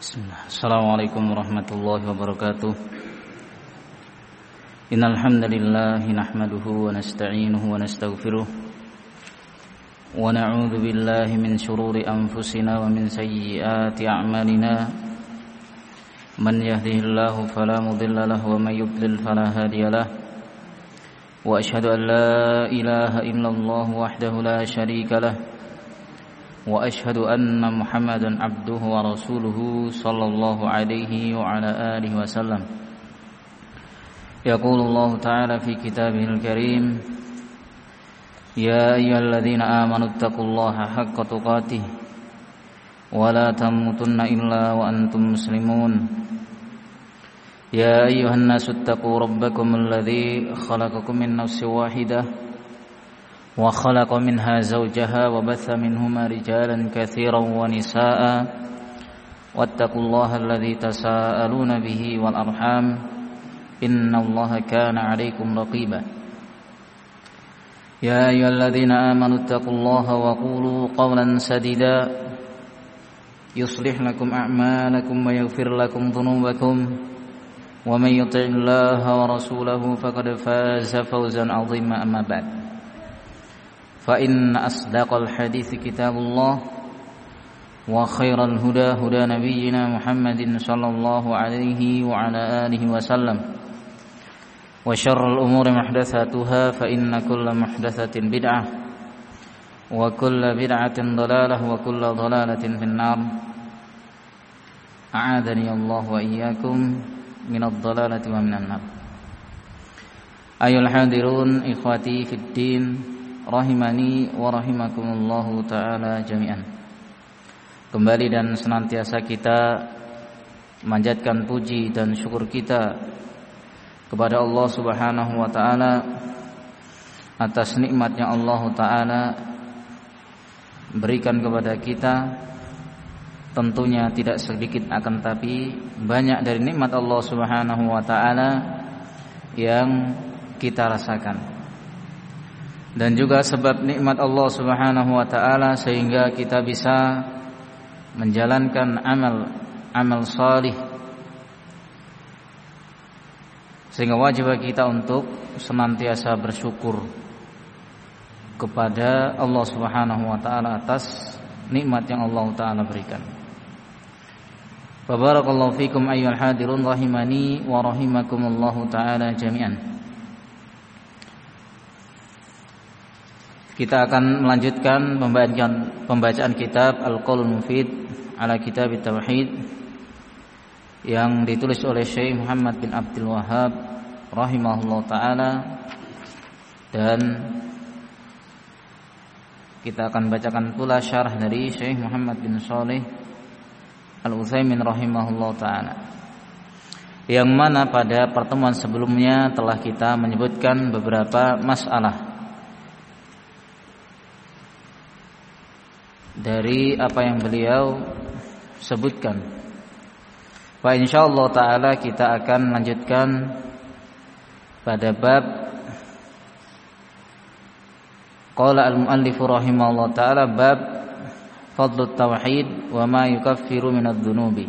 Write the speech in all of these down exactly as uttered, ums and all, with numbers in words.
Bismillah. Assalamualaikum warahmatullahi wabarakatuh. Innal hamdalillah nahmaduhu wa nasta'inuhu wa nastaghfiruh wa na'udzu billahi min shururi anfusina wa min sayyiati a'malina. Man yahdihillahu fala mudilla lahu wa may yudlil fala hadiya lahu. Wa asyhadu an la ilaha illallah wahdahu la syarika lahu. Wa asyhadu anna Muhammadan abduhu wa rasuluhu sallallahu alaihi wa ala alihi wasallam. Yaqulullahu ta'ala fi kitabihil karim, ya ayyuhalladzina amanu taqullaha haqqa tuqatih wa la tamutunna illa wa antum muslimun. Ya ayyuhan nasu taqu rabbakum alladzi khalaqakum min nafsin wahidah wa khalaqa minha zawjaha wa batha minhuma rijalan katsiran wa nisaa wattaqullaha alladzi tasaaluna bihi wal arham innallaha kana 'alaikum raqiba. Ya ayyuhalladzina amanu taqullaha wa qulu qawlan sadida yuslih lakum a'malakum wa yaghfir lakum dhunubakum wa may yuti'illaha wa rasulahu faqad faza fawzan 'azima. Amma ba'd. Fa inna asdaqal hadithi kitabullah wa khairal huda huda nabiyyina Muhammadin sallallahu alaihi wa ala alihi wasallam wa syarrul umuri muhdatsatuha fa inna kulla muhdatsatin bid'ah wa kulla bid'atin dhalalah wa kulla dhalalatin finnar. A'adani Allah wa iyyakum minadh dhalalati wa minan nar. Ayyuhal hadirun ikhwati fid din rahimani wa rahimakumullahu ta'ala jami'an. Kembali dan senantiasa kita memanjatkan puji dan syukur kita kepada Allah Subhanahu wa ta'ala atas nikmatnya Allah ta'ala berikan kepada kita. Tentunya tidak sedikit akan tapi banyak dari nikmat Allah Subhanahu wa ta'ala yang kita rasakan. Dan juga sebab nikmat Allah Subhanahu wa ta'ala sehingga kita bisa menjalankan amal amal salih, sehingga wajib bagi kita untuk senantiasa bersyukur kepada Allah Subhanahu wa ta'ala atas nikmat yang Allah ta'ala berikan. Barakallahu fikum ayyuhal hadirun rahimani wa rahimakumullahu ta'ala jami'an. Kita akan melanjutkan pembacaan pembacaan kitab Al-Qaulul Mufid ala Kitab Tauhid yang ditulis oleh Syekh Muhammad bin Abdul Wahhab rahimahullah taala, dan kita akan bacakan pula syarah dari Syekh Muhammad bin Shalih Al-Utsaimin rahimahullah taala, yang mana pada pertemuan sebelumnya telah kita menyebutkan beberapa masalah dari apa yang beliau sebutkan. Wa insyaallah taala kita akan lanjutkan pada bab qala al-muallif rahimahullah taala, bab fadlut tauhid wa ma yukaffiru minadz dzunubi.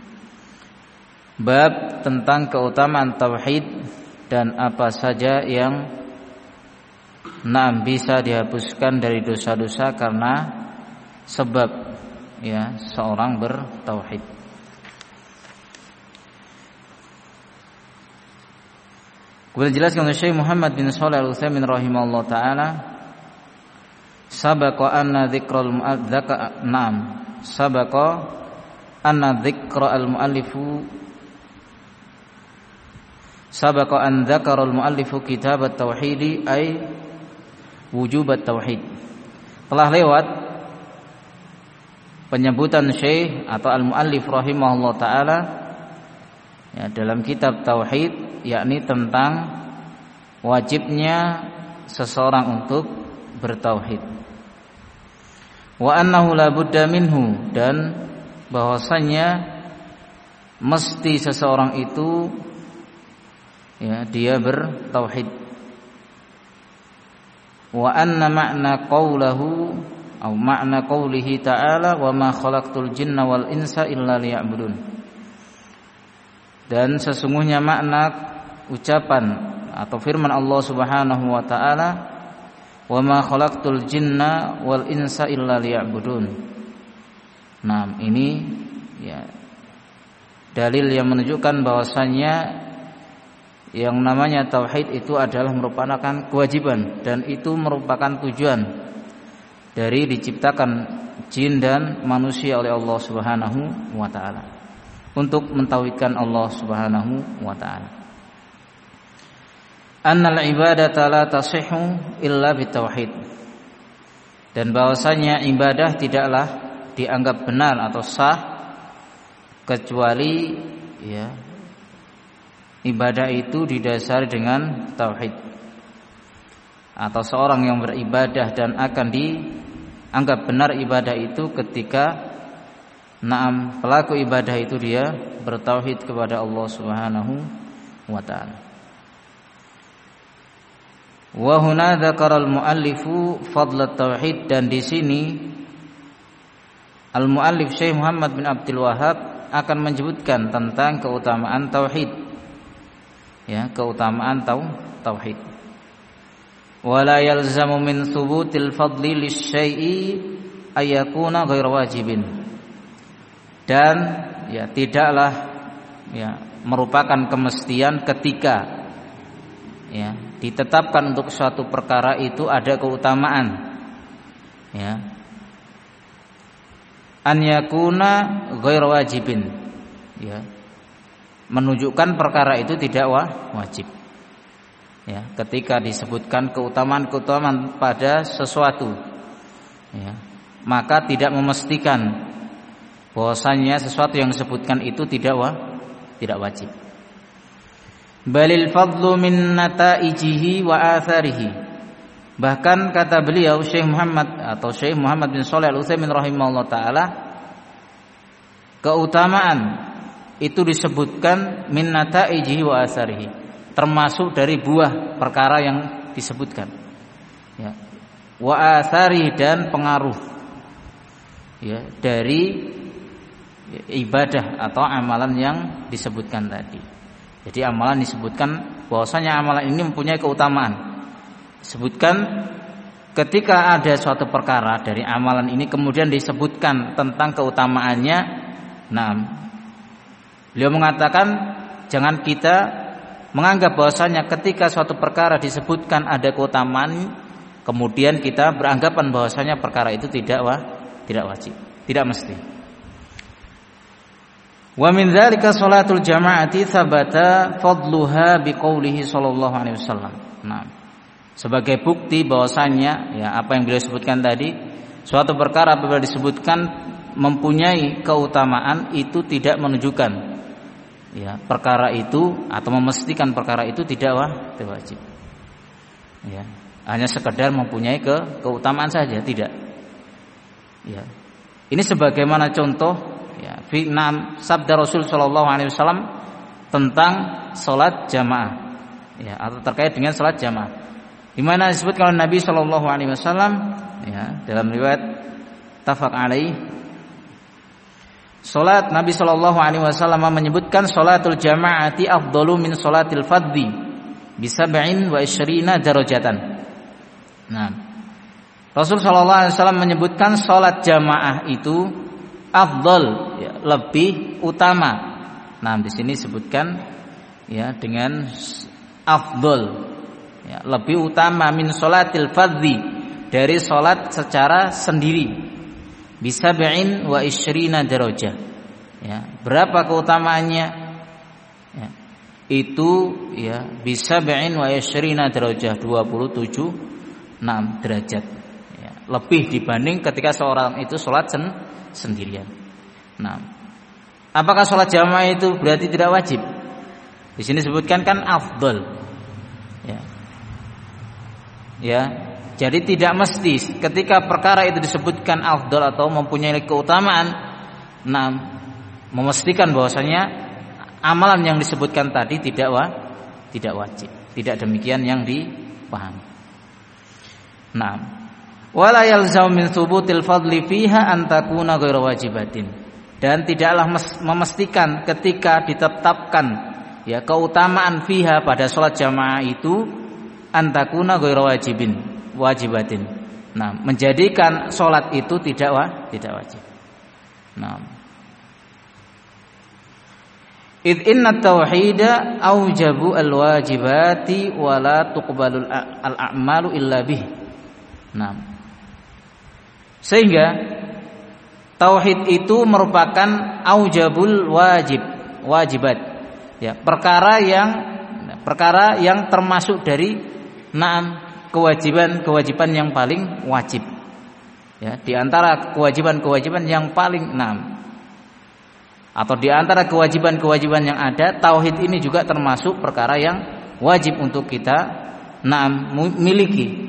Bab tentang keutamaan tauhid dan apa saja yang nah bisa dihapuskan dari dosa-dosa karena sebab ya seorang bertauhid. Kemudian dijelaskan oleh Syekh Muhammad bin Shalih Al-Utsaimin rahimahullah taala, sabaqa anna dzikral mu'adzaka na'am sabaqa anna dzikra al-muallifu sabaqa an dzakara al-muallifu kitab at-tauhid ay wujub at-tauhid. Telah lewat penyebutan Syekh atau al-muallif rahimahullah taala ya dalam kitab tauhid, yakni tentang wajibnya seseorang untuk bertauhid. Wa annahu la budda minhu, dan bahwasanya mesti seseorang itu ya dia bertauhid. Wa anna ma'na qawlahu Au makna qaulihi ta'ala wa ma khalaqtul jinna wal insa illa liya'budun. Dan sesungguhnya makna ucapan atau firman Allah Subhanahu wa taala wa ma khalaqtul jinna wal insa illa liya'budun. Nah, ini ya dalil yang menunjukkan bahwasannya yang namanya tauhid itu adalah merupakan kewajiban dan itu merupakan tujuan dari diciptakan jin dan manusia oleh Allah Subhanahu wa taala untuk mentauhidkan Allah Subhanahu wa taala. Annal ibadata la tasihhu illa bitauhid. Dan bahwasanya ibadah tidaklah dianggap benar atau sah kecuali ya ibadah itu didasari dengan tauhid. Atau seorang yang beribadah dan akan dianggap benar ibadah itu ketika naam pelaku ibadah itu dia bertauhid kepada Allah Subhanahu wa taala. Wa huna dzakara al-muallifu fadlat tauhid, dan di sini al-muallif Syekh Muhammad bin Abdul Wahhab akan menyebutkan tentang keutamaan tauhid. Ya, keutamaan tau tauhid. Wala yalzamu min thubutil fadli lisyai'i ayakuna ghairu wajibin. Dan ya tidaklah ya merupakan kemestian ketika ya ditetapkan untuk suatu perkara itu ada keutamaan, ya an yakuna ghairu wajibin, ya menunjukkan perkara itu tidak wajib. Ya, ketika disebutkan keutamaan-keutamaan pada sesuatu, ya, maka tidak memastikan bahwasanya sesuatu yang disebutkan itu tidak wa, tidak wajib. Balil fadlu min nataijihi wa atharihi. Bahkan kata beliau Syekh Muhammad atau Syekh Muhammad bin Shalih Al-Utsaimin rahimahullah taala, keutamaan itu disebutkan min nataijihi wa atharihi, termasuk dari buah perkara yang disebutkan, ya. Wa athari, dan pengaruh, ya, dari ibadah atau amalan yang disebutkan tadi. Jadi amalan disebutkan bahwasanya amalan ini mempunyai keutamaan. Disebutkan ketika ada suatu perkara dari amalan ini kemudian disebutkan tentang keutamaannya. Nah, beliau mengatakan jangan kita menganggap bahwasanya ketika suatu perkara disebutkan ada keutamaan, kemudian kita beranggapan bahwasanya perkara itu tidak wa, tidak wajib, tidak mesti. Wa min dzalika sholatul jama'ati tsabata fadluha biqaulihi sallallahu alaihi wasallam. Nah, sebagai bukti bahwasanya ya apa yang beliau sebutkan tadi, suatu perkara apabila disebutkan mempunyai keutamaan itu tidak menunjukkan ya perkara itu atau memastikan perkara itu tidak wah, tidak wajib. Ya, hanya sekedar mempunyai ke, keutamaan saja, tidak. Ya. Ini sebagaimana contoh ya fi enam sabda Rasul sallallahu alaihi wasallam tentang salat jamaah, ya, atau terkait dengan salat jamaah. Di mana disebutkan oleh Nabi sallallahu alaihi wasallam ya dalam riwayat tafaq alaih, salat Nabi sallallahu alaihi wasallam menyebutkan salatul jamaati afdalu min salatil fardhi bi sab'in wa isyrina darajatan. Nah, Rasul sallallahu alaihi wasallam menyebutkan salat jamaah itu afdal, ya, lebih utama. Nah, di sini disebutkan ya dengan afdal, ya, lebih utama min salatil fardhi, dari salat secara sendiri, bisa sab'in wa isyrina darajah. Ya, berapa keutamaannya? Ya, itu ya bisa sab'in wa isyrina darajah, dua puluh tujuh enam derajat. Ya, lebih dibanding ketika seorang itu salat sen, sendirian. Nah, apakah salat jamaah itu berarti tidak wajib? Di sini disebutkan kan afdal. Ya. Ya, jadi tidak mesti ketika perkara itu disebutkan afdal atau mempunyai keutamaan, nah, memastikan bahwasanya amalan yang disebutkan tadi tidak wa, tidak wajib. Tidak demikian yang dipahami. Nah, Wala yalzam min thubutil fadli fiha an takuna ghairu wajibatin. Dan tidaklah memastikan ketika ditetapkan ya keutamaan fiha pada salat jamaah itu an takuna ghairu wajibin, wajibatin. Nah, menjadikan salat itu tidak wa, tidak wajib. Nah. Id inna tauhida aujabu al-wajibati wa la tuqbalul al-a'malu illa bih. Nah. Sehingga tauhid itu merupakan aujabul wajib, wajibat. Ya, perkara yang perkara yang termasuk dari na'am kewajiban-kewajiban yang paling wajib. Ya, di antara kewajiban-kewajiban yang paling na'am atau di antara kewajiban-kewajiban yang ada, tauhid ini juga termasuk perkara yang wajib untuk kita na'am miliki.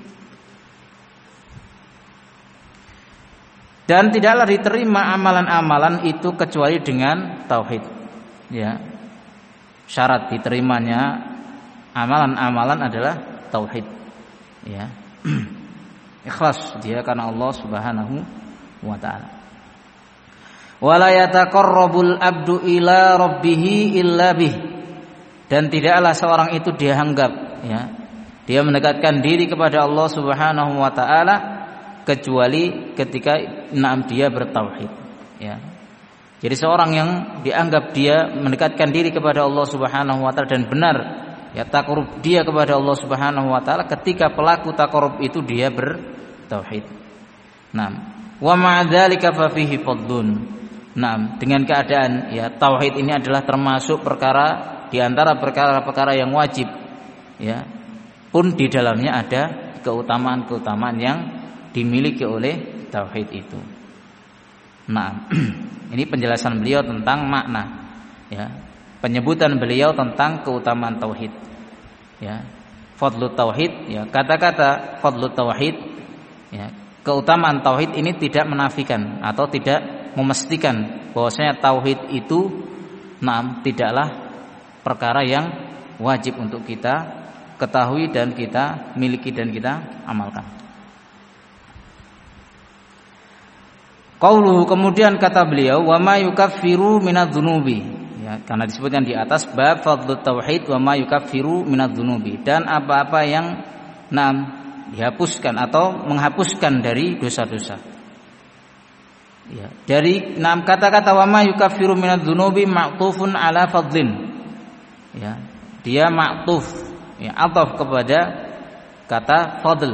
Dan tidaklah diterima amalan-amalan itu kecuali dengan tauhid. Ya. Syarat diterimanya amalan-amalan adalah tauhid. Ya. Ikhlas dia karena Allah Subhanahu wa taala. Wala yataqarrabul abdu ila rabbih illa bih. Dan tidaklah seorang itu dianggap ya, dia mendekatkan diri kepada Allah Subhanahu wa taala kecuali ketika na'am dia bertauhid ya. Jadi seorang yang dianggap dia mendekatkan diri kepada Allah Subhanahu wa taala dan benar ya taqarrub dia kepada Allah Subhanahu wa taala ketika pelaku taqarrub itu dia bertauhid. Naam. Wa ma'a dzalika fa fihi fadlun. Naam, dengan keadaan ya tauhid ini adalah termasuk perkara di antara perkara-perkara yang wajib ya. Pun di dalamnya ada keutamaan-keutamaan yang dimiliki oleh tauhid itu. Nah, ini penjelasan beliau tentang makna ya. Penyebutan beliau tentang keutamaan tauhid. Ya. Fadlut tauhid ya, kata-kata fadlut tauhid ya, keutamaan tauhid ini tidak menafikan atau tidak memastikan bahwasanya tauhid itu nah, tidaklah perkara yang wajib untuk kita ketahui dan kita miliki dan kita amalkan. Qauluhu, kemudian kata beliau wa ma yukaffiru minadz-dzunubi ya, karena disebutkan di atas bab fadlut tauhid wa ma yukaffiru minadz-dzunubi, dan apa-apa yang nam dihapuskan atau menghapuskan dari dosa-dosa. Ya, dari enam kata-kata wa ma yukaffiru minadz-dzunubi ma'tufun ala fadlin. Ya, dia ma'tuf ya, ataf kepada kata fadl.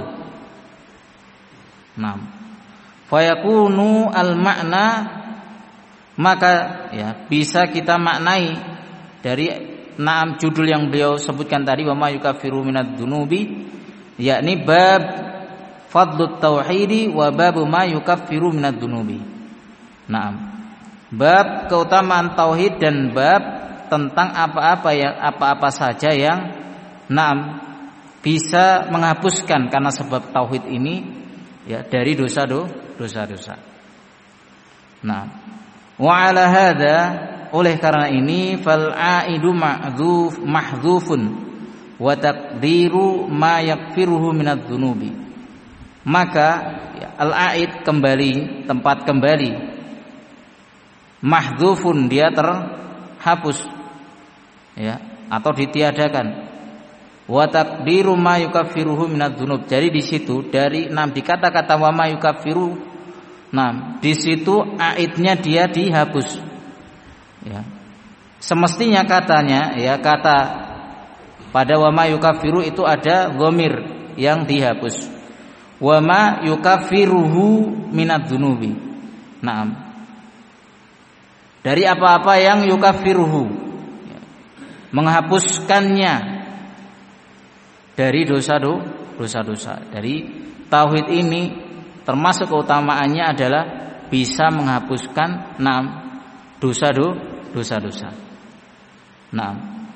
Naam. Fayakunu al-makna, maka ya bisa kita maknai dari enam judul yang beliau sebutkan tadi wa ma yukaffiru minadz-dzunubi, yakni bab fadlut tauhidi wa bab ma yukaffiru minadz-dzunubi. Naam. Bab keutamaan tauhid dan bab tentang apa-apa yang apa-apa saja yang naam bisa menghapuskan karena sebab tauhid ini ya dari dosa-dosa dosa-dosa. Nah, wa ala hada, oleh karena ini fal aidu ma'dzuf mahdzufun wa taqdiru ma yakfiruhu minadz-dzunubi. Maka ya, al aid kembali, tempat kembali, mahdzufun dia terhapus ya atau ditiadakan. Wa taqdiru ma yukaffiruhu minadz-dzunub. Jadi di situ dari enam di kata-kata wa ma yukaffiru, nah, di situ aidnya dia dihapus. Ya. Semestinya katanya ya kata pada wa ma yukaffiru itu ada dhamir yang dihapus. Wa ma yukaffiruhu minadz-dzunubi. Naam. Dari apa-apa yang yukaffiruhu ya, menghapuskannya dari dosa-dosa. Dari tauhid ini termasuk keutamaannya adalah bisa menghapuskan enam dosa-dosa. Naam.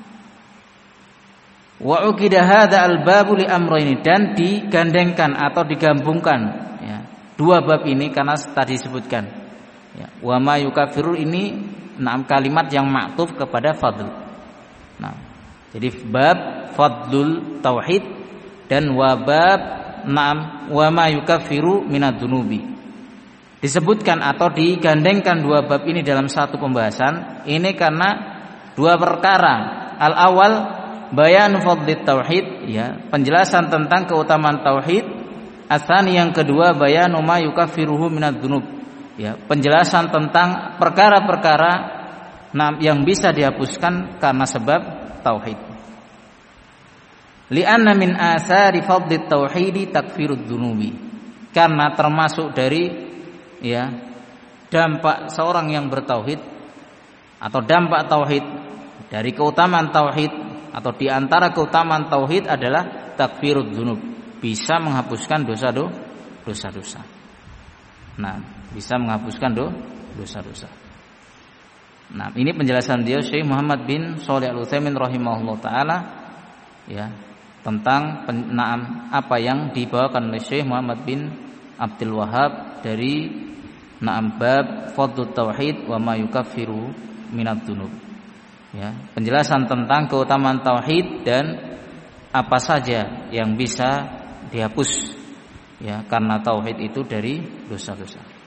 Wa uqida hadza al-babu li amrayni, dan digandengkan atau digabungkan ya, dua bab ini karena tadi disebutkan ya, wa ma yukaffiru ini enam kalimat yang ma'tuf kepada fadl. Nah, jadi bab fadlul tauhid dan wabab na'am wa ma yukaffiru minadz dzunubi. Disebutkan atau digandengkan dua bab ini dalam satu pembahasan ini karena dua perkara. Al awal bayan fadlit tauhid, ya, penjelasan tentang keutamaan tauhid. Atsani yang kedua bayanu ma yukaffiruhu minadz dzunub, ya, penjelasan tentang perkara-perkara yang bisa dihapuskan karena sebab tauhid. Li'anna min athari fadlit tauhidi takfirud dzunubi, karena termasuk dari, ya, dampak seorang yang bertauhid atau dampak tauhid, dari keutamaan tauhid atau di antara keutamaan tauhid adalah takfirud dzunub, bisa menghapuskan dosa-dosa. Nah, bisa menghapuskan dosa-dosa. Nah, ini penjelasan dia Syekh Muhammad bin Shalih Al-Utsaimin rahimahullah taala, ya, tentang naam apa yang dibawakan oleh Syekh Muhammad bin Abdul Wahhab dari naam bab fadlut tauhid wa ma yukaffiru minadz dzunub, ya, penjelasan tentang keutamaan tauhid dan apa saja yang bisa dihapus, ya, karena tauhid itu dari dosa-dosa.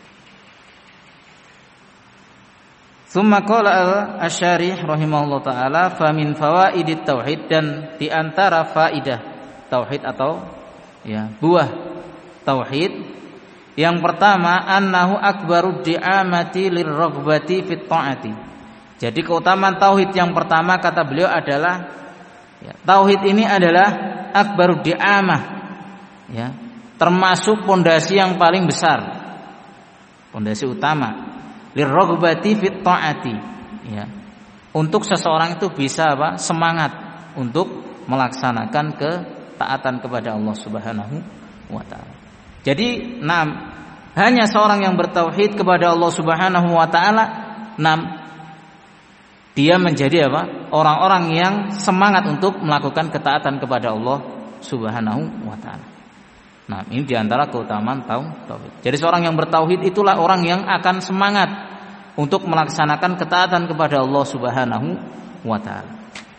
Tsumma qala al-Asy'ari rahimahullah taala fa min fawaidit tauhid, dan di antara faidah tauhid atau, ya, buah tauhid yang pertama annahu akbarud di'amati lirraghbati fit ta'ati. Jadi keutamaan tauhid yang pertama kata beliau adalah, ya, tauhid ini adalah akbarud di'amah, ya, termasuk pondasi yang paling besar, pondasi utama lirraghbati fit ta'ati, ya, untuk seseorang itu bisa apa? Semangat untuk melaksanakan ketaatan kepada Allah Subhanahu wa taala. Jadi, enam, hanya seorang yang bertauhid kepada Allah Subhanahu wa taala, enam, dia menjadi apa? Orang-orang yang semangat untuk melakukan ketaatan kepada Allah Subhanahu wa taala. Nah, ini diantara keutamaan tauhid. Jadi seorang yang bertauhid itulah orang yang akan semangat untuk melaksanakan ketaatan kepada Allah Subhanahu wa taala.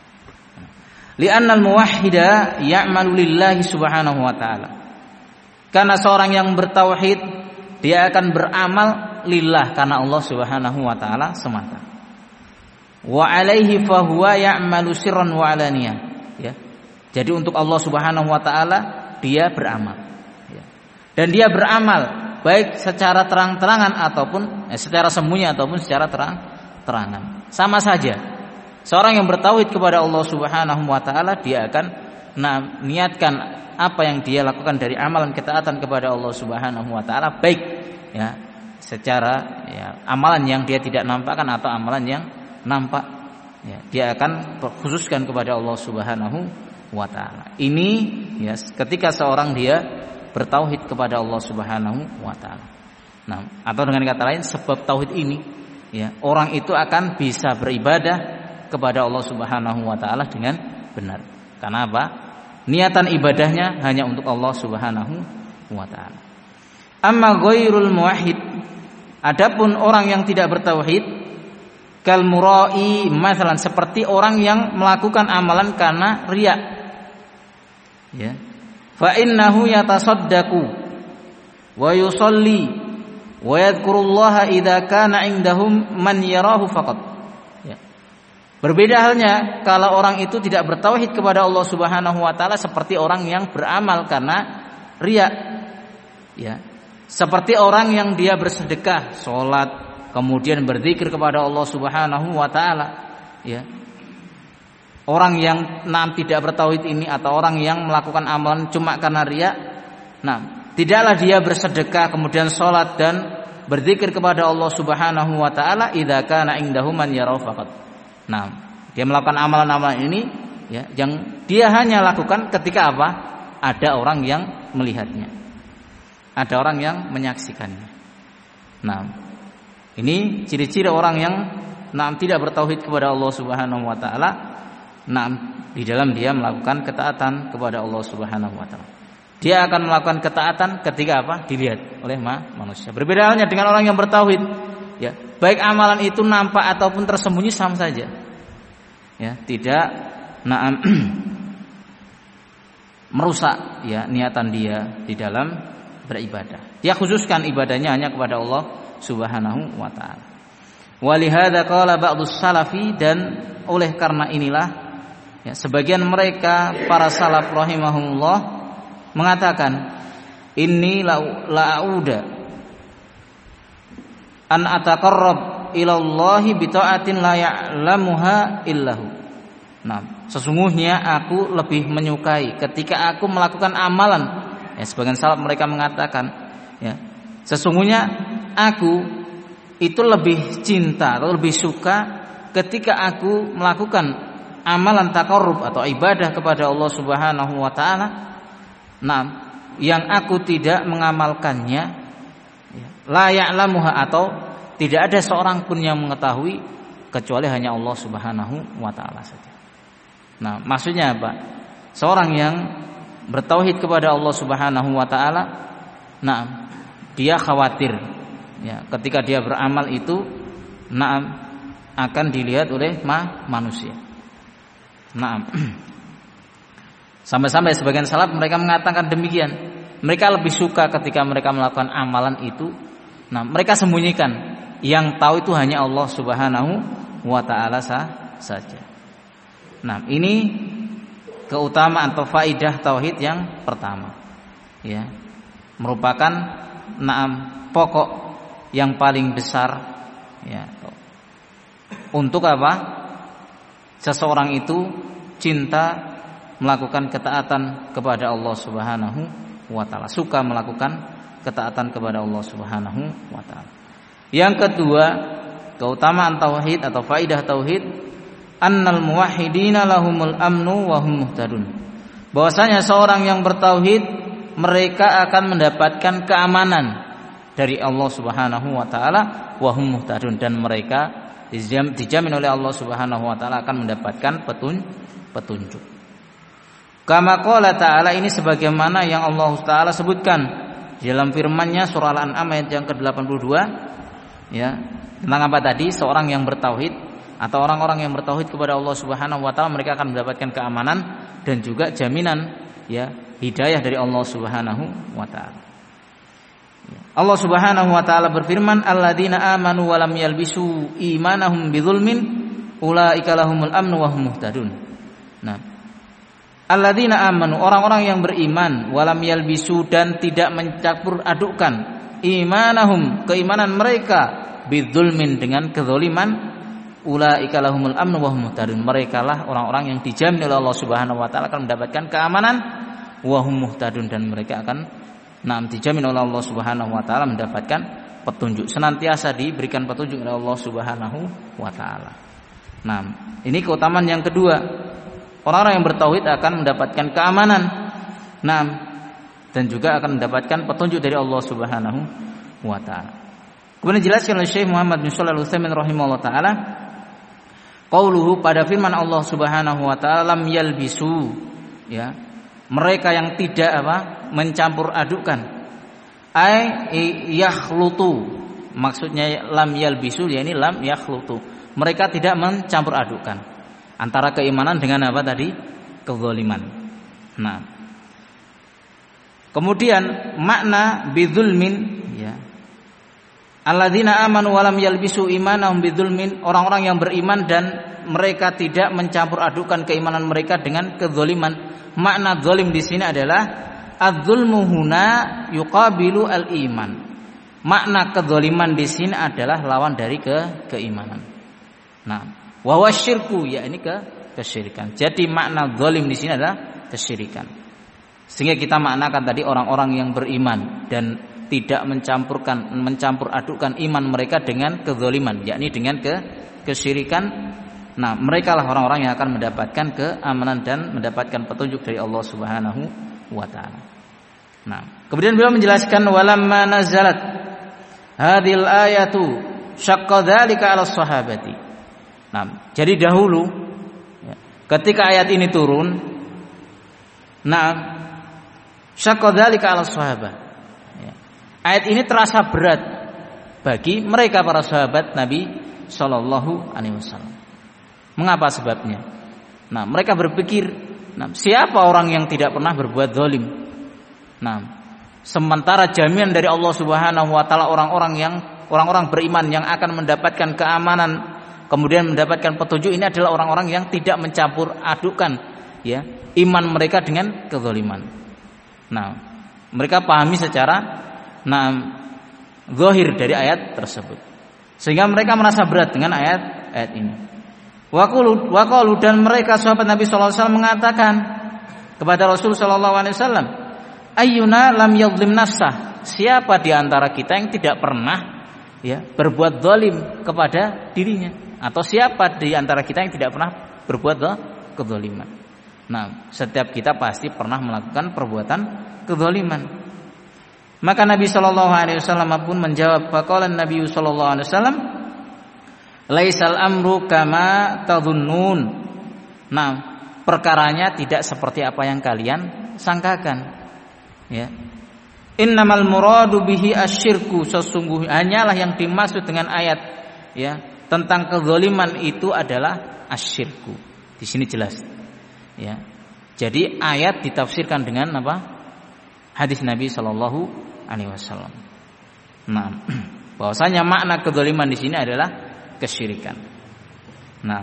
Li'anna al-muwahhida ya'malu lillahi subhanahu wa ta'ala. Karena seorang yang bertauhid dia akan beramal lillah, karena Allah Subhanahu wa taala semata. Wa alaihi fa huwa ya'malu sirran wa alaniyah, ya. Jadi untuk Allah Subhanahu wa taala dia beramal. Dan dia beramal baik secara terang-terangan ataupun eh, secara sembunyi ataupun secara terang-terangan. Sama saja. Seorang yang bertauhid kepada Allah Subhanahu wa taala dia akan nah, niatkan apa yang dia lakukan dari amalan ketaatan kepada Allah Subhanahu wa taala, baik, ya, secara, ya, amalan yang dia tidak nampakkan atau amalan yang nampak, ya, dia akan khususkan kepada Allah Subhanahu wa taala. Ini, ya, ketika seorang dia bertauhid kepada Allah Subhanahu wa taala. Nah, atau dengan kata lain sebab tauhid ini, ya, orang itu akan bisa beribadah kepada Allah Subhanahu wa taala dengan benar. Karena apa? Niatan ibadahnya hanya untuk Allah Subhanahu wa taala. Amma ghairul muwahhid, adapun orang yang tidak bertauhid, kal murai, masalan seperti orang yang melakukan amalan karena riya, ya. Fa innahu yatasaddaqu wa yusalli wa yadhkurullaha idza kana indahum man yarahu faqat. Ya. Berbeda halnya kalau orang itu tidak bertauhid kepada Allah Subhanahu wa taala seperti orang yang beramal karena riya. Ya. Seperti orang yang dia bersedekah, salat, kemudian berzikir kepada Allah Subhanahu wa taala, ya. Orang yang nah, tidak bertauhid ini atau orang yang melakukan amalan cuma karena riya, nah, tidaklah dia bersedekah kemudian sholat dan berzikir kepada Allah Subhanahu wa taala idza kana indahu man yarau faqat. Nah, dia melakukan amalan-amalan ini, ya, yang dia hanya lakukan ketika apa? Ada orang yang melihatnya. Ada orang yang menyaksikannya. Nah, ini ciri-ciri orang yang nah, tidak bertauhid kepada Allah Subhanahu wa taala. Nah, di dalam dia melakukan ketaatan kepada Allah Subhanahu wa taala. Dia akan melakukan ketaatan ketika apa? Dilihat oleh manusia. Berbeda halnya dengan orang yang bertauhid, ya. Baik amalan itu nampak ataupun tersembunyi sama saja. Ya, tidak na'am merusak ya niatan dia di dalam beribadah. Dia khususkan ibadahnya hanya kepada Allah Subhanahu wa taala. Walihada qala ba'dus salafi, dan oleh karena inilah ya, sebagian mereka para salaf rahimahumullah mengatakan, inni la'auda an ataqarrab ila Allah bi ta'atin la ya'lamuha illahu. Nah, sesungguhnya aku lebih menyukai ketika aku melakukan amalan. Ya, sebagian salaf mereka mengatakan, ya, sesungguhnya aku itu lebih cinta atau lebih suka ketika aku melakukan amalan taqarrub atau ibadah kepada Allah Subhanahu wa taala, nah, yang aku tidak mengamalkannya, ya, la ya'lamuha, atau tidak ada seorang pun yang mengetahui kecuali hanya Allah Subhanahu wa taala saja. Nah, maksudnya apa? Seorang yang bertauhid kepada Allah Subhanahu wa taala, nah, dia khawatir ya, ketika dia beramal itu nah, akan dilihat oleh ma- manusia. Nah, sampai-sampai sebagian salaf mereka mengatakan demikian. Mereka lebih suka ketika mereka melakukan amalan itu, nah, mereka sembunyikan, yang tahu itu hanya Allah Subhanahu wa taala sah- saja. Nah, ini keutamaan atau faidah tauhid yang pertama. Ya. Merupakan naam pokok yang paling besar ya. Untuk apa? Seseorang itu cinta melakukan ketaatan kepada Allah Subhanahu wa taala, suka melakukan ketaatan kepada Allah Subhanahu wa taala. Yang kedua, keutamaan tauhid atau faidah tauhid, annal muwahhidina lahumul amnu wa hum muhtadun. Bahwasanya seorang yang bertauhid mereka akan mendapatkan keamanan dari Allah Subhanahu wa taala, wa hum muhtadun, dan mereka dijamin oleh Allah Subhanahu wa taala akan mendapatkan petunjuk. Kama qala ta'ala, ini sebagaimana yang Allah taala sebutkan dalam firman-Nya surah Al-An'am ayat yang ke delapan puluh dua, ya, tentang apa tadi? Seorang yang bertauhid atau orang-orang yang bertauhid kepada Allah Subhanahu wa taala, mereka akan mendapatkan keamanan dan juga jaminan ya hidayah dari Allah Subhanahu wa taala. Allah Subhanahu wa taala berfirman, alladzina amanu wa lam yalbisu imanahum bidzulmin ulaika lahumul amnu wa hum muhtadun. Nah, alladzina amanu, orang-orang yang beriman, wa lam yalbisu, dan tidak mencampur adukkan, imanahum, keimanan mereka, bidzulmin, dengan kezaliman, ulaika lahumul amnu wa hum muhtadun, mereka lah orang-orang yang dijamin oleh Allah Subhanahu wa taala akan mendapatkan keamanan, wa hum muhtadun, dan mereka akan nah dijamin oleh Allah Subhanahu wa taala mendapatkan petunjuk, senantiasa diberikan petunjuk oleh Allah Subhanahu wa taala. Nah, ini keutamaan yang kedua. Orang-orang yang bertauhid akan mendapatkan keamanan. Nah, dan juga akan mendapatkan petunjuk dari Allah Subhanahu wa taala. Kemudian dijelaskan oleh Syekh Muhammad bin Shalih Al-Utsaimin rahimahullah taala, qauluhu, pada firman Allah Subhanahu wa taala, lam yalbisu, ya, mereka yang tidak apa? Mencampur adukkan. Ai yakhlutu. Maksudnya lam yalbisu, ya ini lam yakhlutu. Mereka tidak mencampur adukkan antara keimanan dengan apa tadi? Kezaliman. Nah, kemudian makna bidzulmin, ya, alladzina amanu wa lam yalbisu imanahum bidzulmin, orang-orang yang beriman dan mereka tidak mencampur adukkan keimanan mereka dengan kezaliman. Makna zalim di sini adalah az-zulmu huna yuqabilu al-iman. Makna kezaliman di sini adalah lawan dari ke keimanan. Nah, wa huwa syirku, ya ini ke kesyirikan. Jadi makna zalim di sini adalah kesyirikan. Sehingga kita maknakan tadi orang-orang yang beriman dan tidak mencampurkan mencampur adukkan iman mereka dengan kezaliman, yakni dengan ke kesyirikan. Nah, mereka lah orang-orang yang akan mendapatkan keamanan dan mendapatkan petunjuk dari Allah Subhanahu wa taala. Nah, kemudian beliau menjelaskan, walamma nazalat hadhil ayatu syaqqa dzalika 'ala sahabati. Nah, jadi dahulu ya, ketika ayat ini turun, nah, syaqqa dzalika 'ala sahabat. Ya, ayat ini terasa berat bagi mereka para sahabat Nabi sallallahu alaihi wasallam. Mengapa sebabnya? Nah, mereka berpikir Nah, siapa orang yang tidak pernah berbuat zalim? Nah, sementara jaminan dari Allah Subhanahu wa taala orang-orang yang orang-orang beriman yang akan mendapatkan keamanan, kemudian mendapatkan petunjuk, ini adalah orang-orang yang tidak mencampur adukan ya iman mereka dengan kezaliman. Nah, mereka pahami secara nah zahir dari ayat tersebut, sehingga mereka merasa berat dengan ayat ayat ini. Waqulu waqalu, dan mereka sahabat Nabi sallallahu alaihi wasallam mengatakan kepada Rasul sallallahu alaihi wasallam, ayyuna lam yadhlim nafsah, siapa di antara kita yang tidak pernah ya berbuat zalim kepada dirinya, atau siapa di antara kita yang tidak pernah berbuat kezaliman. Nah, setiap kita pasti pernah melakukan perbuatan kezaliman. Maka Nabi sallallahu alaihi wasallam pun menjawab, faqala Nabi sallallahu alaihi wasallam, laisal amru kama tadhunnun. Nah, perkaranya tidak seperti apa yang kalian sangkakan. Ya. Innamal muradu bihi asyirku, sesungguhnya hanyalah yang dimaksud dengan ayat ya tentang kezaliman itu adalah asyirku. Di sini jelas. Ya. Jadi ayat ditafsirkan dengan apa? Hadis Nabi sallallahu alaihi wasallam. Nah, bahwasanya makna kezaliman di sini adalah kesyirikan. Nah,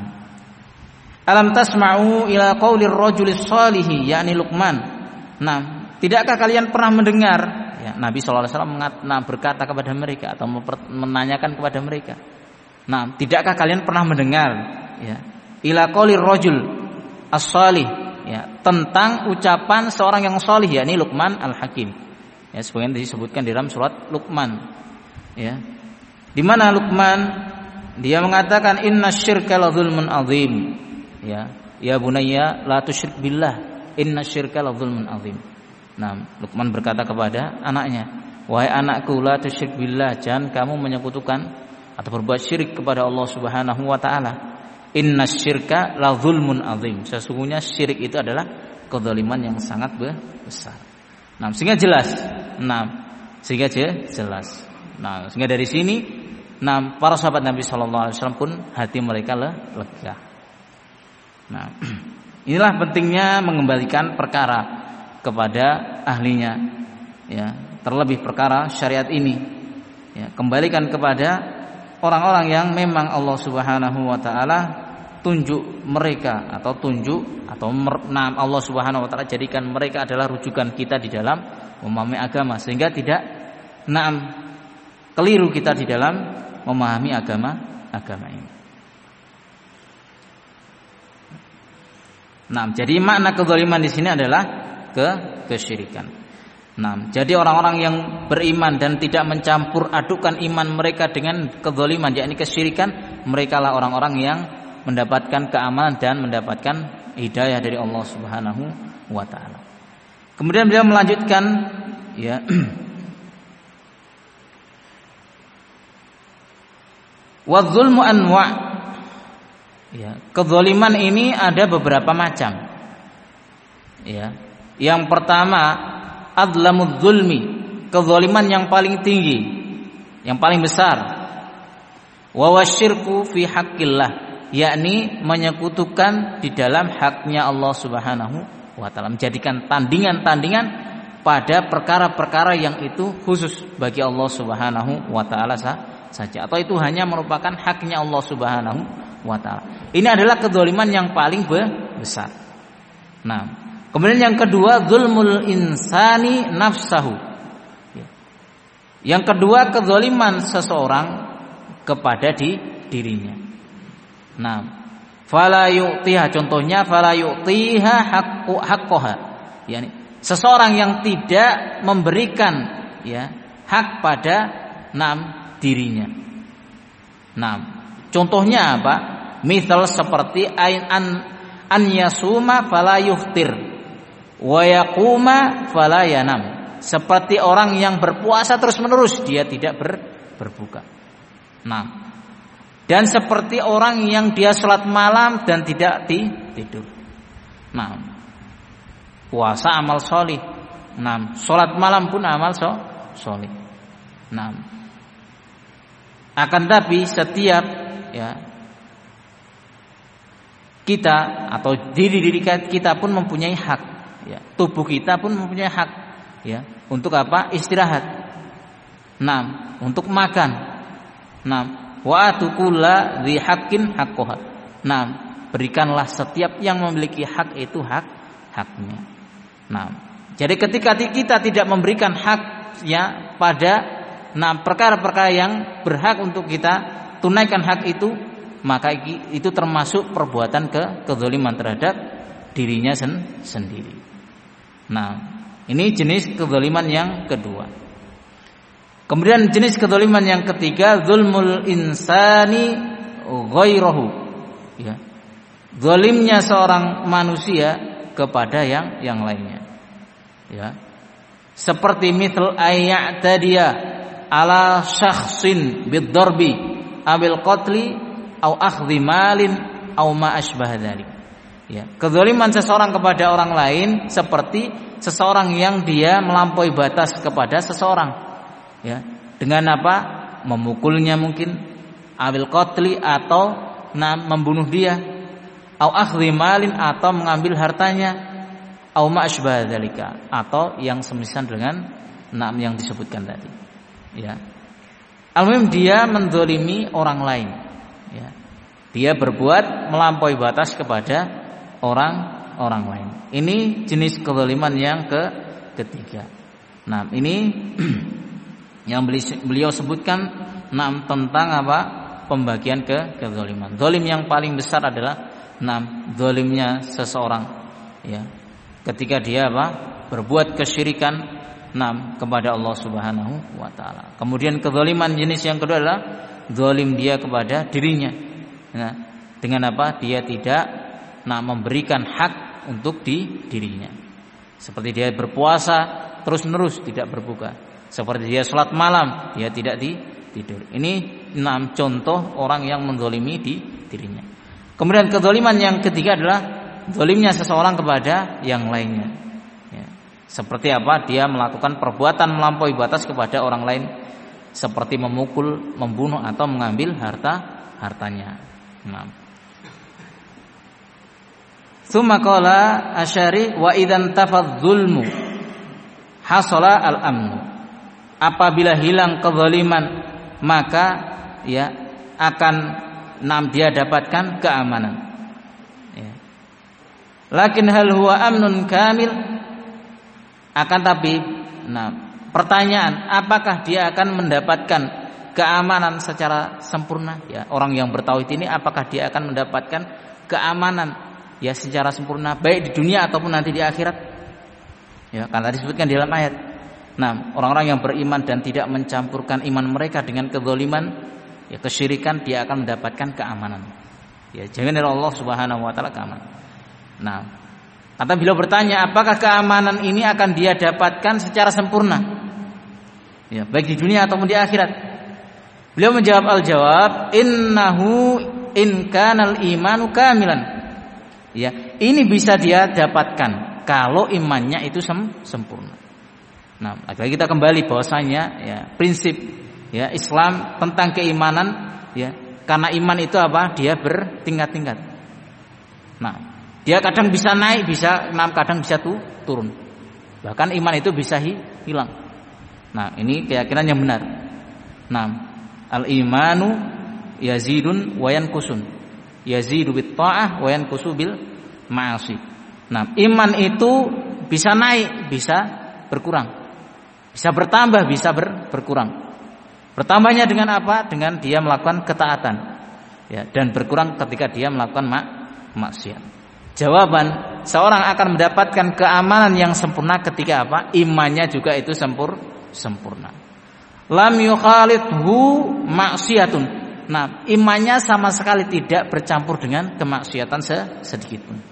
alam tasma'u ila qaulir rajulis shalihi, yakni Luqman. Nah, tidakkah kalian pernah mendengar ya, Nabi sallallahu alaihi wasallam berkata kepada mereka atau menanyakan kepada mereka. Nah, tidakkah kalian pernah mendengar ya ila qaulir rajul as-shalih ya tentang ucapan seorang yang salih, yakni Luqman al-Hakim. Ya, sebagaimana disebutkan di dalam surat Luqman. Ya. Di mana Luqman dia mengatakan inna syirka la zulmun azim. Ya, ya bunayya la tusyrik billah, inna syirka la zulmun azim. Nah, Luqman berkata kepada anaknya, wahai anakku, la tusyrik billah, jangan kamu menyekutukan atau berbuat syirik kepada Allah Subhanahu wa taala. Inna syirka la zulmun azim. Sesungguhnya syirik itu adalah kezaliman yang sangat besar. Nah, sehingga jelas. Nah, sehingga jelas. Nah, sehingga dari sini nah, para sahabat Nabi sallallahu alaihi wasallam pun hati mereka lega. Nah, inilah pentingnya mengembalikan perkara kepada ahlinya. Ya, terlebih perkara syariat ini. Ya, kembalikan kepada orang-orang yang memang Allah Subhanahu wa taala tunjuk mereka atau tunjuk atau nah, Allah Subhanahu wa taala jadikan mereka adalah rujukan kita di dalam memahami agama, sehingga tidak nah, keliru kita di dalam memahami agama agama ini. Nah, jadi makna kezaliman di sini adalah ke kesyirikan. Nah, jadi orang-orang yang beriman dan tidak mencampur adukan iman mereka dengan kezaliman, yakni kesyirikan, merekalah orang-orang yang mendapatkan keamanan dan mendapatkan hidayah dari Allah Subhanahu wa taala. Kemudian beliau melanjutkan ya wadzulmu anwa'. Ya, kezaliman ini ada beberapa macam. Ya. Yang pertama, adlamudz zulmi, kezaliman yang paling tinggi, yang paling besar. Wa wasyirku fi haqqillah, yakni menyekutukan di dalam haknya Allah Subhanahu wa taala, menjadikan tandingan-tandingan pada perkara-perkara yang itu khusus bagi Allah Subhanahu wa taala saja, atau itu hanya merupakan haknya Allah Subhanahu wa taala. Ini adalah kedzaliman yang paling besar. Nah, kemudian yang kedua, zulmul insani nafsahu. Yang kedua, kedzaliman seseorang kepada di dirinya. Nah, fala yu'tiha, contohnya fala yu'tiha haqqu haqqaha. Yani seseorang yang tidak memberikan ya hak pada nam dirinya. Nah, contohnya apa? Misal seperti ain an an yasuma fala yuftir wa yaquma fala yanam. Seperti orang yang berpuasa terus-menerus, dia tidak ber, berbuka. Nah, dan seperti orang yang dia salat malam dan tidak tidur. Nah, puasa amal solih. Nah, salat malam pun amal solih. Nah, akan tapi setiap ya kita atau diri-diri kita pun mempunyai hak, ya. Tubuh kita pun mempunyai hak, ya. Untuk apa? Istirahat. Nah, untuk makan. Nah, wa atu kulla dzi haqqin haqqaha. Nah, berikanlah setiap yang memiliki hak itu hak haknya. Nah, jadi ketika kita tidak memberikan haknya pada nah perkara-perkara yang berhak untuk kita tunaikan hak itu, maka itu termasuk perbuatan ke kezaliman terhadap dirinya sen- sendiri. Nah, ini jenis kezaliman yang kedua. Kemudian jenis kezaliman yang ketiga, zulmul insani ghairahu, ya. Zalimnya seorang manusia kepada yang yang lainnya, ya. Seperti mithl ayya'tadiya ala syakhsin bid-darbi abil qatli au akhdhi malin au ma asbah dzalik. Ya, kezaliman seseorang kepada orang lain seperti seseorang yang dia melampaui batas kepada seseorang, ya, dengan apa? Memukulnya mungkin, abil qatli atau nah, membunuh dia, au akhdhi malin atau mengambil hartanya, au ma asbah dzalika atau yang semisal dengan enam yang disebutkan tadi. Ya, al-muhim dia menzalimi orang lain, ya. Dia berbuat melampaui batas kepada orang orang lain. Ini jenis kezaliman yang ke ketiga. Nah, ini yang beliau sebutkan enam tentang apa? Pembagian ke kezaliman. Zalim yang paling besar adalah enam zalimnya seseorang, ya. Ketika dia apa? Berbuat kesyirikan enam kepada Allah Subhanahu wa taala. Kemudian kezaliman jenis yang kedua adalah zalim dia kepada dirinya. Nah, dengan apa? Dia tidak nah memberikan hak untuk di dirinya. Seperti dia berpuasa terus-menerus tidak berbuka. Seperti dia salat malam, dia tidak di tidur. Ini enam contoh orang yang menzalimi di dirinya. Kemudian kezaliman yang ketiga adalah zalimnya seseorang kepada yang lainnya. Seperti apa? Dia melakukan perbuatan melampaui batas kepada orang lain, seperti memukul, membunuh atau mengambil harta hartanya. Nah. Tsumma qala Asy'ari wa idzan tafadh-dzulmu hasala al-amnu. Apabila hilang kezaliman, maka ya akan nam dia dapatkan keamanan. Ya. Lakin hal huwa amnun kamil? Akan tapi, nah, pertanyaan, apakah dia akan mendapatkan keamanan secara sempurna? Ya, orang yang bertauhid ini, apakah dia akan mendapatkan keamanan ya secara sempurna, baik di dunia ataupun nanti di akhirat? Ya, karena disebutkan di dalam ayat. Nah, orang-orang yang beriman dan tidak mencampurkan iman mereka dengan kezaliman, ya kesyirikan, dia akan mendapatkan keamanan. Ya, jangan dari Allah Subhanahu wa taala keamanan. Nah, kata beliau bertanya, apakah keamanan ini akan dia dapatkan secara sempurna? Ya, baik di dunia ataupun di akhirat. Beliau menjawab al-jawab, innahu in kanal imanu kamilan. Ya, ini bisa dia dapatkan kalau imannya itu sem- sempurna. Nah, lagi kita kembali bahwasanya ya prinsip ya Islam tentang keimanan, ya, karena iman itu apa? Dia bertingkat-tingkat. Nah, dia kadang bisa naik, bisa enam, kadang bisa tuh turun. Bahkan iman itu bisa hi, hilang. Nah, ini keyakinan yang benar. Nah, al-imanu yazidun wa yanqusun. Yazidu bit ta'ah wa yanqusu bil ma'asi. Nah, iman itu bisa naik, bisa berkurang. Bisa bertambah, bisa ber, berkurang. Bertambahnya dengan apa? Dengan dia melakukan ketaatan. Ya, dan berkurang ketika dia melakukan mak, maksiat. Jawaban, seorang akan mendapatkan keamanan yang sempurna ketika apa? Imannya juga itu sempur, sempurna. Lam yukhalidhu maksiatun. Nah, imannya sama sekali tidak bercampur dengan kemaksiatan sedikit pun.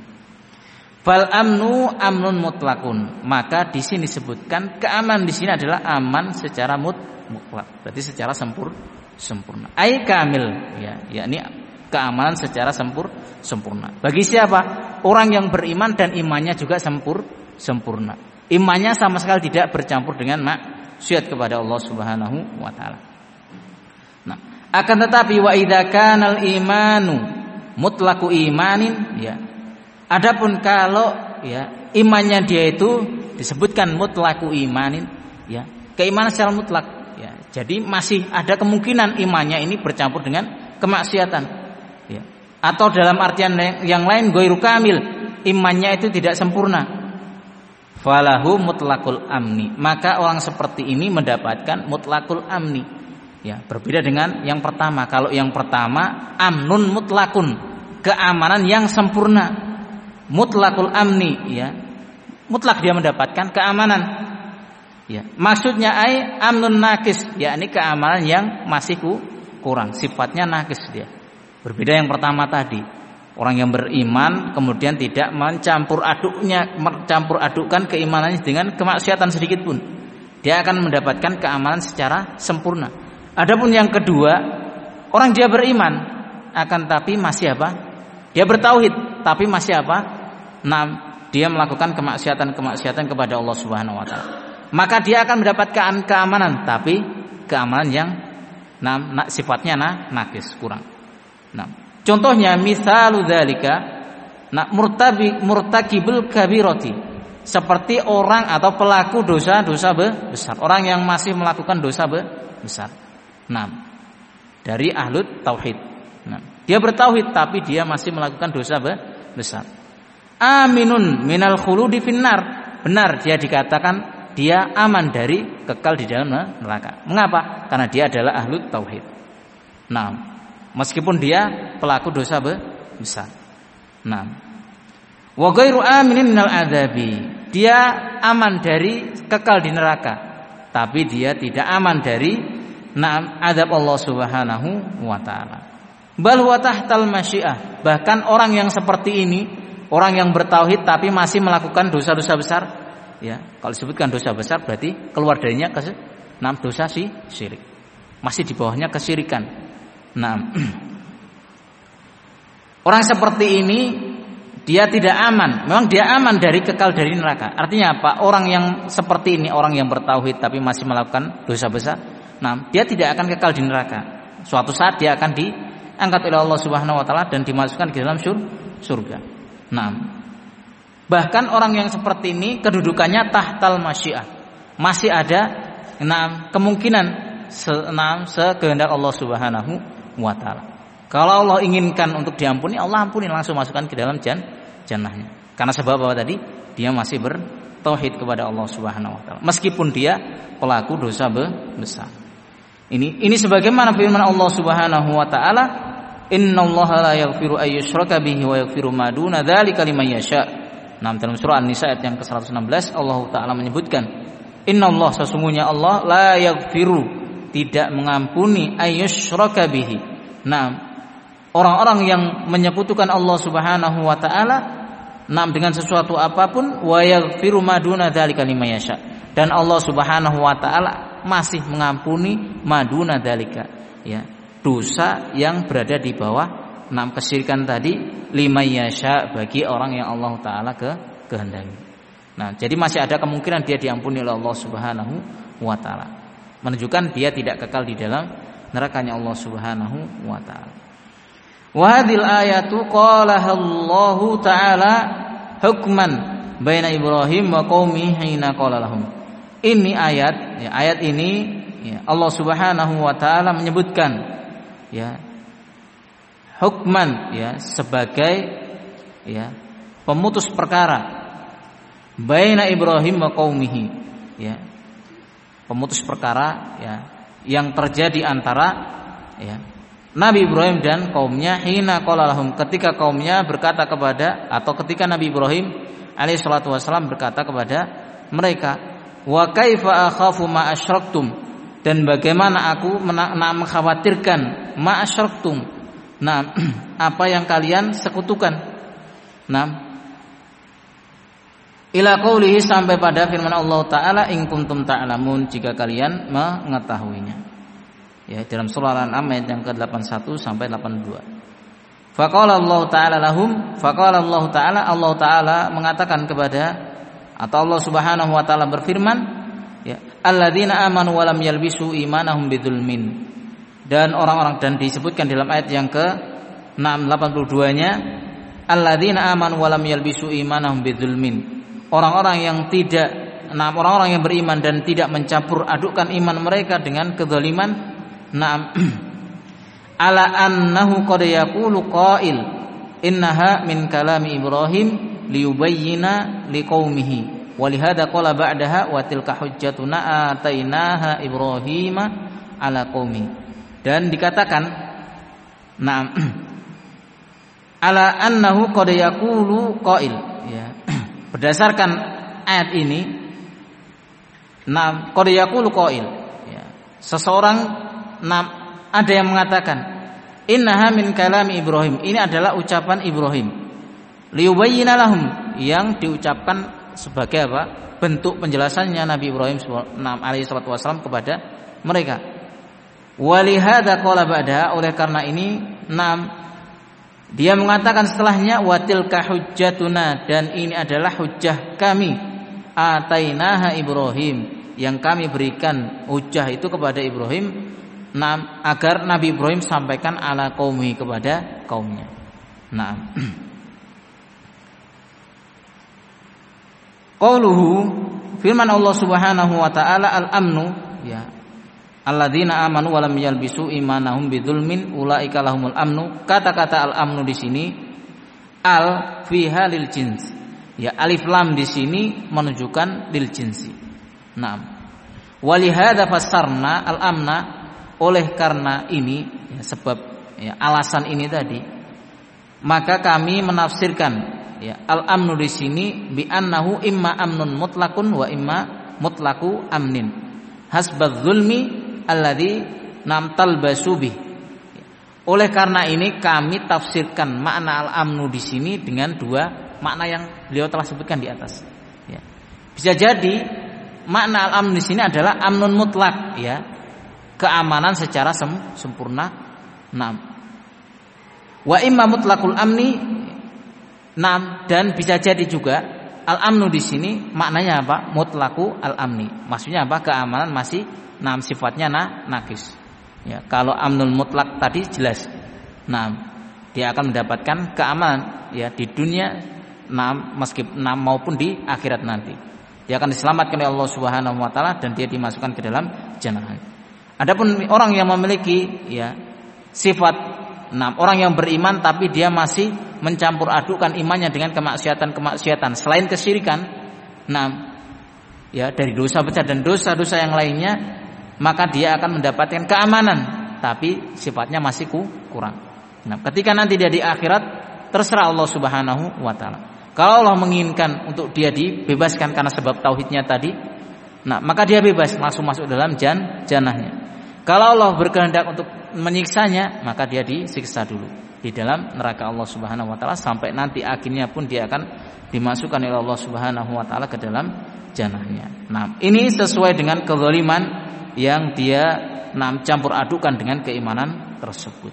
Fal amnu amnun mutlakun. Maka di sini disebutkan keamanan di sini adalah aman secara mut, mutlak. Berarti secara sempur, sempurna. Ai kamil, ya, yakni keamanan secara sempur, sempurna. Bagi siapa? Orang yang beriman dan imannya juga sempur, sempurna. Imannya sama sekali tidak bercampur dengan maksiat kepada Allah Subhanahu wa taala. Nah, akan tetapi wa idza kanal imanu mutlaku imanin ya. Adapun kalau ya imannya dia itu disebutkan mutlaku imanin ya, keimanan secara mutlak ya. Jadi masih ada kemungkinan imannya ini bercampur dengan kemaksiatan ya. Atau dalam artian yang lain ghairu kamil, imannya itu tidak sempurna. Falahu mutlakul amni, maka orang seperti ini mendapatkan mutlakul amni ya, berbeda dengan yang pertama. Kalau yang pertama amnun mutlakun, keamanan yang sempurna. Mutlakul amni ya, mutlak dia mendapatkan keamanan ya. Maksudnya ai amnun nakis, yakni keamanan yang masih kurang, sifatnya nakis dia. Berbeda yang pertama tadi. Orang yang beriman kemudian tidak mencampur aduknya, mencampur adukkan keimanannya dengan kemaksiatan sedikit pun. Dia akan mendapatkan keamanan secara sempurna. Adapun yang kedua, orang dia beriman akan tapi masih apa? Dia bertauhid tapi masih apa? Nah, dia melakukan kemaksiatan-kemaksiatan kepada Allah Subhanahu wa taala. Maka dia akan mendapatkan keamanan, tapi keamanan yang nah, sifatnya nah, nakis, kurang. Nah, contohnya misalu dzalika nah murtabi murtakibul kabirati, seperti orang atau pelaku dosa-dosa besar, orang yang masih melakukan dosa besar. Nah, dari ahlut tauhid. Nah, dia bertauhid tapi dia masih melakukan dosa besar. Aminun minal khuludi finnar. Benar dia dikatakan dia aman dari kekal di dalam neraka. Mengapa? Karena dia adalah ahlut tauhid. Nah, meskipun dia pelaku dosa besar. Nah, wa ghairu aminin minal adzabi. Dia aman dari kekal di neraka, tapi dia tidak aman dari nah azab Allah Subhanahu wa taala. Bal huwa tahtal masyiah. Bahkan orang yang seperti ini, orang yang bertauhid tapi masih melakukan dosa-dosa besar, ya. Kalau disebutkan dosa besar berarti keluar darinya ke enam dosa si syirik. Masih di bawahnya kesyirikan. Nah, orang seperti ini dia tidak aman. Memang dia aman dari kekal dari neraka. Artinya apa? Orang yang seperti ini, orang yang bertauhid tapi masih melakukan dosa besar, nah, dia tidak akan kekal di neraka. Suatu saat dia akan diangkat oleh Allah Subhanahu wa taala dan dimasukkan ke dalam surga. Nah, bahkan orang yang seperti ini kedudukannya tahtal masyiah. Masih ada enam kemungkinan enam sekehendak Allah Subhanahu wa taala. Kalau Allah inginkan untuk diampuni, Allah ampuni, langsung masukkan ke dalam jan jannahnya. Karena sebab apa tadi? Dia masih bertauhid kepada Allah Subhanahu wa taala. Meskipun dia pelaku dosa besar. Ini ini sebagaimana firman Allah Subhanahu wa taala, "Innallaha la yaghfiru ay yushraka bihi wa yaghfiru ma duna dzalika liman yasha." Nah, dalam surah An-Nisa ayat yang ke seratus enam belas Allah taala menyebutkan, "Innallaha sesungguhnya Allah la yaghfiru tidak mengampuni ay yushraka bihi." Nah, orang-orang yang menyekutukan Allah Subhanahu wa taala nah dengan sesuatu apapun, wa yaghfiru ma duna dzalika liman yasha. Dan Allah Subhanahu wa taala masih mengampuni maduna dalika ya, dosa yang berada di bawah enam kesyirikan tadi, lima yasha, bagi orang yang Allah taala ke kehendaki. Nah, jadi masih ada kemungkinan dia diampuni oleh Allah Subhanahu wa taala, menunjukkan dia tidak kekal di dalam nerakanya Allah Subhanahu wa taala. Wa hadhil ayatu qalaha Allah taala hukman baina Ibrahim wa qaumihi hina qala lahum. Ini ayat, ya, ayat ini ya, Allah Subhanahu wa taala menyebutkan ya hukman ya sebagai ya pemutus perkara baina Ibrahim wa qaumihi ya, pemutus perkara ya yang terjadi antara ya Nabi Ibrahim dan kaumnya hina qala lahum, ketika kaumnya berkata kepada atau ketika Nabi Ibrahim alaihi salatu wasallam berkata kepada mereka, wa kaifa akhafu ma asyraktum, dan bagaimana aku mengkhawatirkan ma asyraktum, nah apa yang kalian sekutukan. Nah, ila qaulihi, sampai pada firman Allah taala, in kuntum ta'lamun, jika kalian mengetahuinya. Ya, dalam surah Al-An'am ayat yang ke delapan puluh satu sampai delapan puluh dua. Faqala Allah taala lahum, faqala Allah taala, Allah taala mengatakan kepada, atau Allah Subhanahu wa taala berfirman, ya, alladzina amanu wa lam yalbisu imanahum bidzulmin. Dan orang-orang, dan disebutkan dalam ayat yang ke enam delapan puluh dua-nya alladzina amanu wa lam yalbisu imanahum bidzulmin. Orang-orang yang tidak enam orang-orang yang beriman dan tidak mencampur adukkan iman mereka dengan kezaliman. Enam ala annahu qad yaqulu qail innaha min kalami Ibrahim liyubayyina liqaumihi wa lihada qala ba'daha wa tilka hujjatuna atainaha Ibrahima ala qaumi. Dan dikatakan na'am ala annahu qad yaqulu qail, ya. Berdasarkan ayat ini, na'am qad yaqulu qail, ya. Seseorang na'am ada yang mengatakan innaha min kalami Ibrahim, ini adalah ucapan Ibrahim. Liyubayyina lahum, yang diucapkan sebagai apa? Bentuk penjelasannya Nabi Ibrahim alaihi salatu wasallam kepada mereka. Walihada qala ba'da, oleh karena ini enam dia mengatakan setelahnya watilka hujjatuna, dan ini adalah hujjah kami atainaha Ibrahim, yang kami berikan hujjah itu kepada Ibrahim, enam agar Nabi Ibrahim sampaikan ala qaumi, kepada kaumnya. Naam. Qauluhu, firman Allah Subhanahu wa taala, al-amnu, ya. Alladzina amanu wa lam yalbisu imanahum bidzulmin ulaika lahumul amnu. Kata-kata al-amnu di sini al fiha lil jins. Ya, alif lam di sini menunjukkan lil jinsi. Naam. Walihada fassarna al-amna, oleh karena ini, ya, sebab ya, alasan ini tadi, maka kami menafsirkan, ya, al-amnu di sini bi annahu imma amnun mutlaqun wa imma mutlaqu amnin hasbadz zulmi alladzi nam talbasu bih. Oleh karena ini kami tafsirkan makna al-amnu di sini dengan dua makna yang beliau telah sebutkan di atas. Ya. Bisa jadi makna al-amnu di sini adalah amnun mutlak, ya, keamanan secara sem- sempurna. Nam. Wa imma mutlaqul amni, nam, dan bisa jadi juga al-amnu di sini maknanya apa? Mutlaqu al-amni. Maksudnya apa? Keamanan masih nam sifatnya na nakis. Ya, kalau amnul mutlak tadi jelas. Nah, dia akan mendapatkan keamanan, ya, di dunia nam meskipun nam maupun di akhirat nanti. Dia akan diselamatkan oleh Allah Subhanahu wa taala dan dia dimasukkan ke dalam jannah. Adapun orang yang memiliki, ya, sifat nam orang yang beriman tapi dia masih mencampur adukan imannya dengan kemaksiatan-kemaksiatan selain kesyirikan, nam, ya, dari dosa besar dan dosa-dosa yang lainnya, maka dia akan mendapatkan keamanan tapi sifatnya masih kurang. Nah, ketika nanti dia di akhirat, terserah Allah Subhanahu wa taala. Kalau Allah menginginkan untuk dia dibebaskan karena sebab tauhidnya tadi, nah, maka dia bebas langsung masuk dalam jan jannahnya. Kalau Allah berkehendak untuk menyiksanya, maka dia disiksa dulu di dalam neraka Allah Subhanahu wa taala sampai nanti akhirnya pun dia akan dimasukkan oleh Allah Subhanahu wa taala ke dalam jannahnya. Nah, ini sesuai dengan kezaliman yang dia nam campur adukan dengan keimanan tersebut.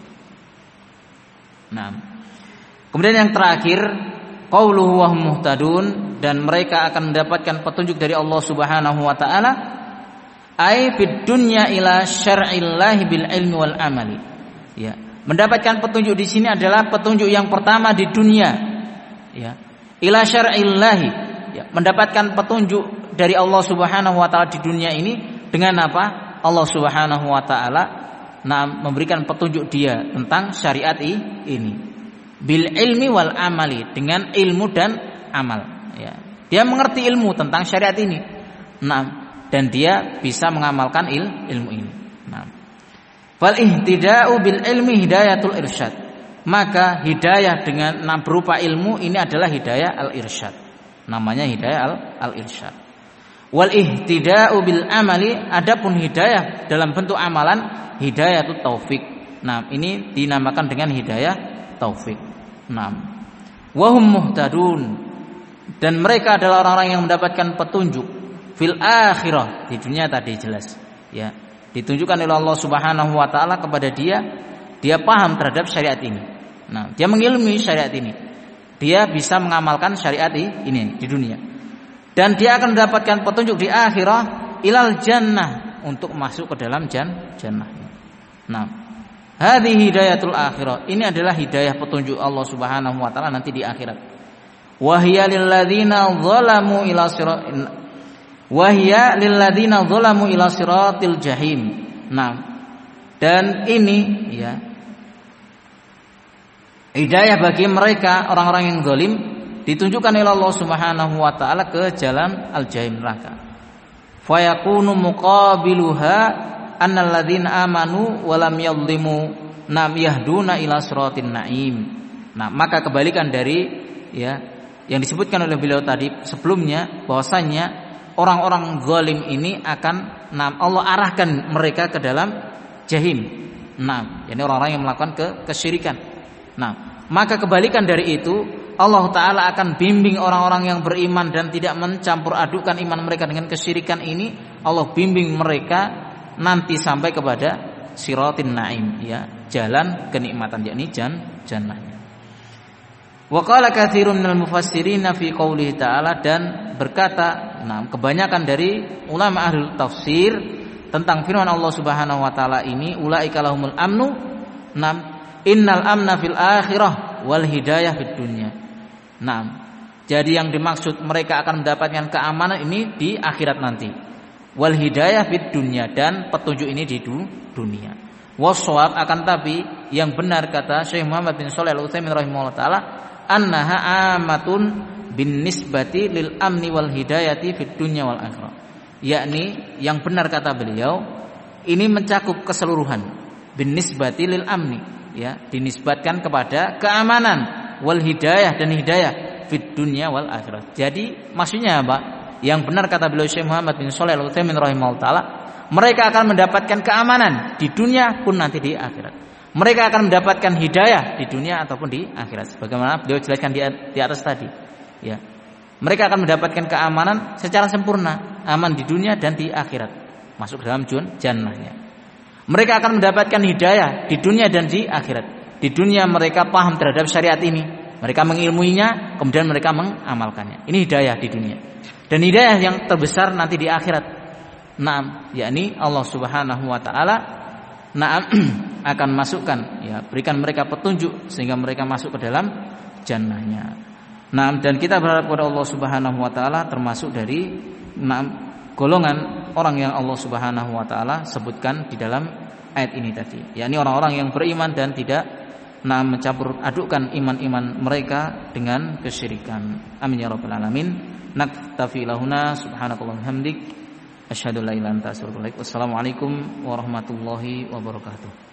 Nah, kemudian yang terakhir, qauluhu wa hum muhtadun, dan mereka akan mendapatkan petunjuk dari Allah Subhanahu wa taala, ai fid dunya ila syar'illahi bil ilmi wal amali. Ya, mendapatkan petunjuk di sini adalah petunjuk yang pertama di dunia, ya, ila syar'illahi, ya, mendapatkan petunjuk dari Allah Subhanahu wa taala di dunia ini dengan apa? Allah Subhanahu wa taala nah memberikan petunjuk dia tentang syariat ini. Bil ilmi wal amali, dengan ilmu dan amal, ya. Dia mengerti ilmu tentang syariat ini. Nah, dan dia bisa mengamalkan il, ilmu ini. Nah. Fal ihtida'u bil ilmi hidayatul irsyad. Maka hidayah dengan nah, berupa ilmu ini adalah hidayah al-irsyad. Namanya hidayah al, al-irsyad. Wal ihtida'u bil amali, adapun hidayah dalam bentuk amalan hidayatut taufik. Nah, ini dinamakan dengan hidayah taufik. Nah, wa hum muhtadun, dan mereka adalah orang-orang yang mendapatkan petunjuk fil akhirah, di dunia tadi jelas, ya. Ditunjukkan oleh Allah Subhanahu wa taala kepada dia, dia paham terhadap syariat ini. Nah, dia mengilmui syariat ini. Dia bisa mengamalkan syariat ini di dunia. Dan dia akan mendapatkan petunjuk di akhirah ilal jannah, untuk masuk ke dalam jan jannah. Nah, Hadhihi hidayatul akhirah. Ini adalah hidayah petunjuk Allah Subhanahu wa taala nanti di akhirat. Wa hiya lil ladzina zalamu ila siratin wa hiya lil ladzina zalamu ila siratil jahim. Nah, dan ini ya hidayah bagi mereka orang-orang yang zalim ditunjukkan oleh Allah Subhanahu wa taala ke jalan al-jahim neraka. Fa yakunu muqabiluha annal ladzina amanu wa lam yadhlimu nam yahduna ila siratin naim. Nah, maka kebalikan dari ya yang disebutkan oleh beliau tadi sebelumnya bahwasanya orang-orang zalim ini akan nam Allah arahkan mereka ke dalam jahim. Nah, yakni orang-orang yang melakukan ke kesyirikan. Nah, maka kebalikan dari itu Allah taala akan bimbing orang-orang yang beriman dan tidak mencampur adukan iman mereka dengan kesyirikan ini. Allah bimbing mereka nanti sampai kepada siratin naim, ya, jalan kenikmatan, yakni jan jannahnya. Wa qala katsirun minal mufassirin fi qoulihi ta'ala, dan berkata nah kebanyakan dari ulama ahli tafsir tentang firman Allah Subhanahu wa taala ini, ulaika lahumul amnu nam innal amna fil akhirah wal hidayah fid dunya. Nah, jadi yang dimaksud mereka akan mendapatkan keamanan ini di akhirat nanti. Wal hidayah fid dunya, dan petunjuk ini di dunia. Waswab, akan tapi yang benar kata Syekh Muhammad bin Shalih Al-Utsaimin rahimahullah taala, annaha amatun bin nisbati lil amni wal hidayati fid dunya wal akhirah. Yakni yang benar kata beliau ini mencakup keseluruhan bin nisbati lil amni, ya, dinisbatkan kepada keamanan, wal hidayah, dan hidayah fid dunya wal akhirah. Jadi maksudnya apa? Yang benar kata beliau Syekh Muhammad bin Shalih Al-Utsaimin rahimahullah taala, mereka akan mendapatkan keamanan di dunia pun nanti di akhirat. Mereka akan mendapatkan hidayah di dunia ataupun di akhirat. Sebagaimana beliau jelaskan di, di atas tadi. Ya. Mereka akan mendapatkan keamanan secara sempurna, aman di dunia dan di akhirat. Masuk dalam jannahnya. Mereka akan mendapatkan hidayah di dunia dan di akhirat. Di dunia mereka paham terhadap syariat ini, mereka mengilmuinya, kemudian mereka mengamalkannya. Ini hidayah di dunia. Dan hidayah yang terbesar nanti di akhirat. Naam, yakni Allah Subhanahu wa taala naam akan masukkan, ya, berikan mereka petunjuk sehingga mereka masuk ke dalam jannahnya. Naam, dan kita berharap kepada Allah Subhanahu wa taala termasuk dari naam golongan orang yang Allah Subhanahu wa taala sebutkan di dalam ayat ini tadi, yakni orang-orang yang beriman dan tidak naam mencampur adukkan iman-iman mereka dengan kesyirikan. Amin ya rabbal alamin. Naktafi lahuna subhanakallahumma hamdik asyhadu an la ilaha illa anta astaghfiruka wa atubu ilaik. Wassalamualaikum warahmatullahi wabarakatuh.